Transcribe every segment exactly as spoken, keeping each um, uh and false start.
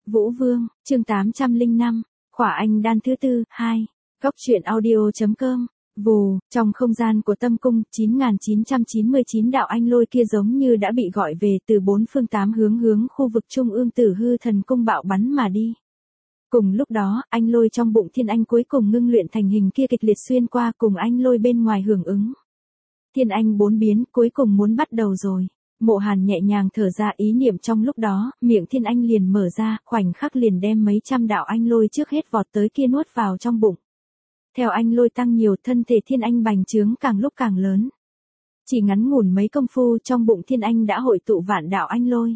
Vũ Vương, chương tám trăm lẻ năm, khỏa anh đan thứ tư, hai. Góc truyện audio.com. Vù, trong không gian của tâm cung, chín nghìn chín trăm chín mươi chín đạo anh lôi kia giống như đã bị gọi về từ bốn phương tám hướng hướng khu vực trung ương Tử Hư Thần Cung bạo bắn mà đi. Cùng lúc đó, anh lôi trong bụng thiên anh cuối cùng ngưng luyện thành hình kia kịch liệt xuyên qua cùng anh lôi bên ngoài hưởng ứng. Thiên anh bốn biến cuối cùng muốn bắt đầu rồi. Mộ Hàn nhẹ nhàng thở ra ý niệm trong lúc đó, miệng thiên anh liền mở ra, khoảnh khắc liền đem mấy trăm đạo anh lôi trước hết vọt tới kia nuốt vào trong bụng. Theo anh lôi tăng nhiều, thân thể thiên anh bành trướng càng lúc càng lớn. Chỉ ngắn ngủn mấy công phu trong bụng thiên anh đã hội tụ vạn đạo anh lôi.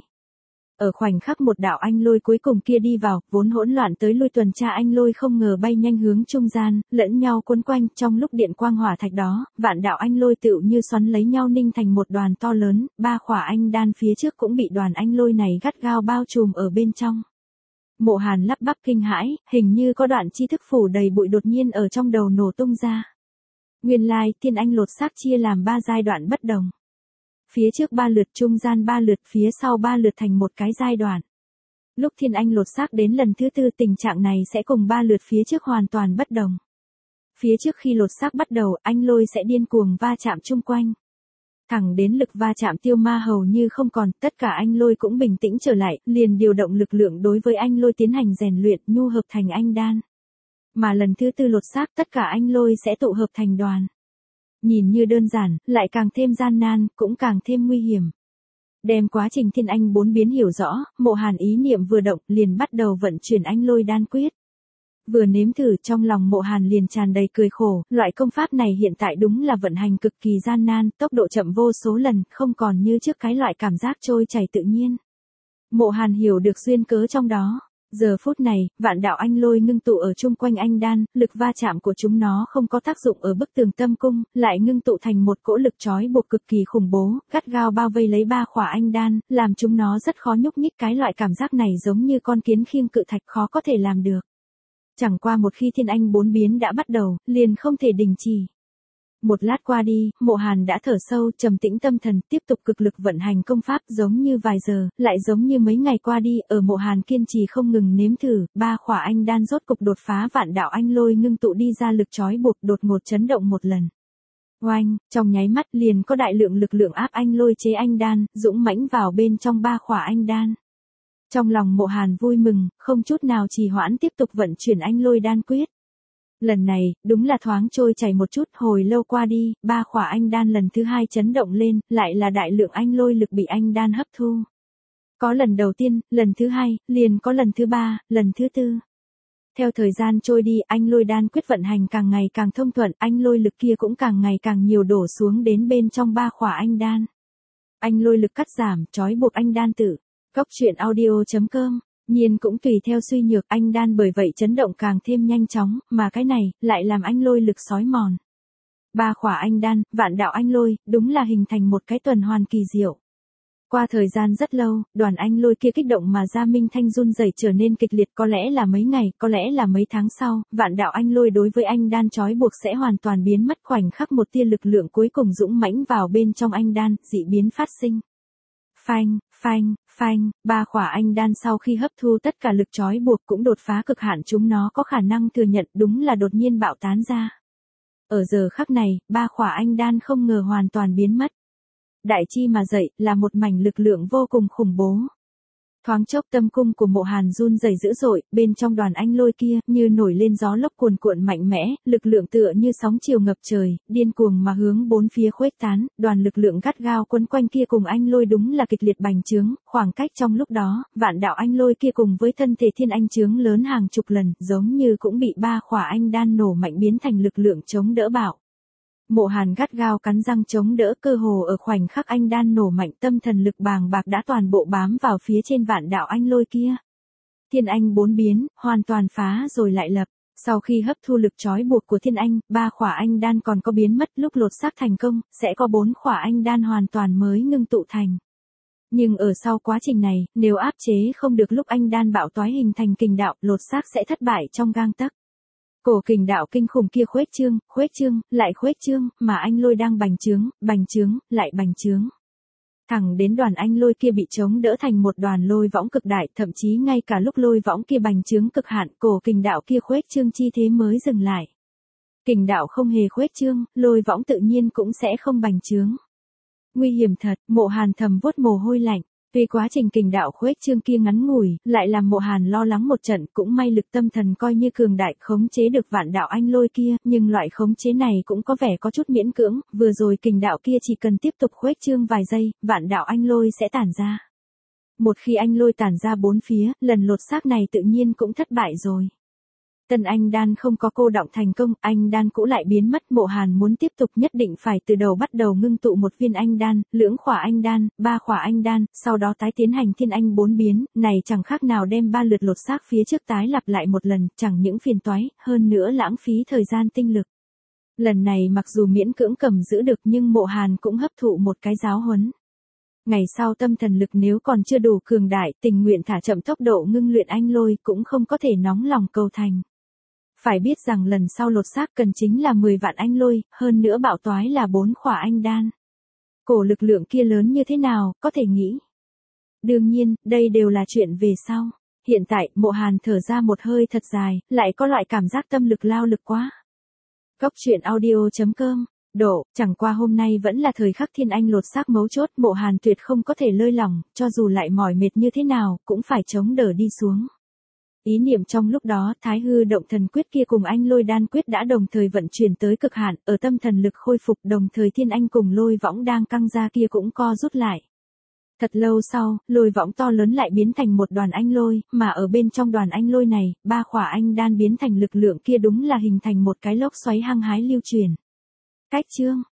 Ở khoảnh khắc một đạo anh lôi cuối cùng kia đi vào, vốn hỗn loạn tới lui tuần tra anh lôi không ngờ bay nhanh hướng trung gian, lẫn nhau quấn quanh, trong lúc điện quang hỏa thạch đó, vạn đạo anh lôi tựu như xoắn lấy nhau ninh thành một đoàn to lớn, ba khỏa anh đan phía trước cũng bị đoàn anh lôi này gắt gao bao trùm ở bên trong. Mộ Hàn lắp bắp kinh hãi, hình như có đoạn tri thức phủ đầy bụi đột nhiên ở trong đầu nổ tung ra. Nguyên lai, thiên anh lột xác chia làm ba giai đoạn bất đồng. Phía trước ba lượt, trung gian ba lượt, phía sau ba lượt thành một cái giai đoạn. Lúc thiên anh lột xác đến lần thứ tư, tình trạng này sẽ cùng ba lượt phía trước hoàn toàn bất đồng. Phía trước khi lột xác bắt đầu, anh lôi sẽ điên cuồng va chạm chung quanh. Thẳng đến lực va chạm tiêu ma hầu như không còn, tất cả anh lôi cũng bình tĩnh trở lại, liền điều động lực lượng đối với anh lôi tiến hành rèn luyện, nhu hợp thành anh đan. Mà lần thứ tư lột xác, tất cả anh lôi sẽ tụ hợp thành đoàn. Nhìn như đơn giản, lại càng thêm gian nan, cũng càng thêm nguy hiểm. Đem quá trình thiên anh bốn biến hiểu rõ, Mộ Hàn ý niệm vừa động, liền bắt đầu vận chuyển anh lôi đan quyết. Vừa nếm thử, trong lòng Mộ Hàn liền tràn đầy cười khổ, loại công pháp này hiện tại đúng là vận hành cực kỳ gian nan, tốc độ chậm vô số lần, không còn như trước cái loại cảm giác trôi chảy tự nhiên. Mộ Hàn hiểu được duyên cớ trong đó. Giờ phút này, vạn đạo anh lôi ngưng tụ ở chung quanh anh đan, lực va chạm của chúng nó không có tác dụng ở bức tường tâm cung, lại ngưng tụ thành một cỗ lực trói buộc cực kỳ khủng bố, gắt gao bao vây lấy ba khỏa anh đan, làm chúng nó rất khó nhúc nhích, cái loại cảm giác này giống như con kiến khiêng cự thạch khó có thể làm được. Chẳng qua một khi thiên anh bốn biến đã bắt đầu, liền không thể đình chỉ. Một lát qua đi, Mộ Hàn đã thở sâu, trầm tĩnh tâm thần, tiếp tục cực lực vận hành công pháp, giống như vài giờ, lại giống như mấy ngày qua đi, ở Mộ Hàn kiên trì không ngừng nếm thử, ba khỏa anh đan rốt cục đột phá vạn đạo anh lôi ngưng tụ đi ra lực trói buộc, đột ngột chấn động một lần. Oanh, trong nháy mắt liền có đại lượng lực lượng áp anh lôi chế anh đan, dũng mãnh vào bên trong ba khỏa anh đan. Trong lòng Mộ Hàn vui mừng, không chút nào trì hoãn tiếp tục vận chuyển anh lôi đan quyết. Lần này, đúng là thoáng trôi chảy một chút, hồi lâu qua đi, ba khỏa anh đan lần thứ hai chấn động lên, lại là đại lượng anh lôi lực bị anh đan hấp thu. Có lần đầu tiên, lần thứ hai, liền có lần thứ ba, lần thứ tư. Theo thời gian trôi đi, anh lôi đan quyết vận hành càng ngày càng thông thuận, anh lôi lực kia cũng càng ngày càng nhiều đổ xuống đến bên trong ba khỏa anh đan. Anh lôi lực cắt giảm, trói buộc anh đan tử. Góc truyện audio.com. Nhiên cũng tùy theo suy nhược, anh đan bởi vậy chấn động càng thêm nhanh chóng, mà cái này, lại làm anh lôi lực xói mòn. Ba khỏa anh đan, vạn đạo anh lôi, đúng là hình thành một cái tuần hoàn kỳ diệu. Qua thời gian rất lâu, đoàn anh lôi kia kích động mà ra minh thanh run rẩy trở nên kịch liệt, có lẽ là mấy ngày, có lẽ là mấy tháng sau, vạn đạo anh lôi đối với anh đan trói buộc sẽ hoàn toàn biến mất, khoảnh khắc một tia lực lượng cuối cùng dũng mãnh vào bên trong anh đan, dị biến phát sinh. Phanh, phanh, phanh, ba khỏa anh đan sau khi hấp thu tất cả lực trói buộc cũng đột phá cực hạn, chúng nó có khả năng thừa nhận, đúng là đột nhiên bạo tán ra. Ở giờ khắc này, ba khỏa anh đan không ngờ hoàn toàn biến mất. Đại chi mà dậy, là một mảnh lực lượng vô cùng khủng bố. Thoáng chốc tâm cung của Mộ Hàn run rẩy dữ dội, bên trong đoàn anh lôi kia, như nổi lên gió lốc cuồn cuộn mạnh mẽ, lực lượng tựa như sóng chiều ngập trời, điên cuồng mà hướng bốn phía khuếch tán, đoàn lực lượng gắt gao quấn quanh kia cùng anh lôi đúng là kịch liệt bành trướng, khoảng cách trong lúc đó, vạn đạo anh lôi kia cùng với thân thể thiên anh trướng lớn hàng chục lần, giống như cũng bị ba khỏa anh đan nổ mạnh biến thành lực lượng chống đỡ bạo. Mộ Hàn gắt gao cắn răng chống đỡ, cơ hồ ở khoảnh khắc anh đan nổ mạnh, tâm thần lực bàng bạc đã toàn bộ bám vào phía trên vạn đạo anh lôi kia. Thiên anh bốn biến, hoàn toàn phá rồi lại lập. Sau khi hấp thu lực trói buộc của thiên anh, ba khỏa anh đan còn có biến mất, lúc lột xác thành công, sẽ có bốn khỏa anh đan hoàn toàn mới ngưng tụ thành. Nhưng ở sau quá trình này, nếu áp chế không được lúc anh đan bạo toái hình thành kình đạo, lột xác sẽ thất bại trong gang tấc. Cổ kình đạo kinh khủng kia khuếch trương, khuếch trương, lại khuếch trương, mà anh lôi đang bành trướng, bành trướng, lại bành trướng. Thẳng đến đoàn anh lôi kia bị chống đỡ thành một đoàn lôi võng cực đại, thậm chí ngay cả lúc lôi võng kia bành trướng cực hạn, cổ kình đạo kia khuếch trương chi thế mới dừng lại. Kình đạo không hề khuếch trương, lôi võng tự nhiên cũng sẽ không bành trướng. Nguy hiểm thật, Mộ Hàn thầm vuốt mồ hôi lạnh. Vì quá trình kình đạo khuếch trương kia ngắn ngủi, lại làm Mộ Hàn lo lắng một trận, cũng may lực tâm thần coi như cường đại khống chế được vạn đạo anh lôi kia, nhưng loại khống chế này cũng có vẻ có chút miễn cưỡng, vừa rồi kình đạo kia chỉ cần tiếp tục khuếch trương vài giây, vạn đạo anh lôi sẽ tản ra. Một khi anh lôi tản ra bốn phía, lần lột xác này tự nhiên cũng thất bại rồi. Tân anh đan không có cô đọng thành công, anh đan cũ lại biến mất. Mộ Hàn muốn tiếp tục nhất định phải từ đầu bắt đầu ngưng tụ một viên anh đan, lưỡng khỏa anh đan, ba khỏa anh đan, sau đó tái tiến hành thiên anh bốn biến, này chẳng khác nào đem ba lượt lột xác phía trước tái lặp lại một lần, chẳng những phiền toái, hơn nữa lãng phí thời gian tinh lực. Lần này mặc dù miễn cưỡng cầm giữ được nhưng Mộ Hàn cũng hấp thụ một cái giáo huấn. Ngày sau tâm thần lực nếu còn chưa đủ cường đại, tình nguyện thả chậm tốc độ ngưng luyện anh lôi cũng không có thể nóng lòng cầu thành. Phải biết rằng lần sau lột xác cần chính là mười vạn anh lôi, hơn nữa bạo toái là bốn khỏa anh đan. Cổ lực lượng kia lớn như thế nào, có thể nghĩ. Đương nhiên, đây đều là chuyện về sau. Hiện tại, Mộ Hàn thở ra một hơi thật dài, lại có loại cảm giác tâm lực lao lực quá. Góc truyện audio chấm com Độ, chẳng qua hôm nay vẫn là thời khắc thiên anh lột xác mấu chốt, Mộ Hàn tuyệt không có thể lơi lỏng, cho dù lại mỏi mệt như thế nào, cũng phải chống đỡ đi xuống. Ý niệm trong lúc đó, Thái Hư Động Thần Quyết kia cùng anh Lôi Đan Quyết đã đồng thời vận chuyển tới cực hạn, ở tâm thần lực khôi phục, đồng thời thiên anh cùng lôi võng đang căng ra kia cũng co rút lại. Thật lâu sau, lôi võng to lớn lại biến thành một đoàn anh lôi, mà ở bên trong đoàn anh lôi này, ba khỏa anh đan biến thành lực lượng kia đúng là hình thành một cái lốc xoáy hăng hái lưu truyền. Cách chương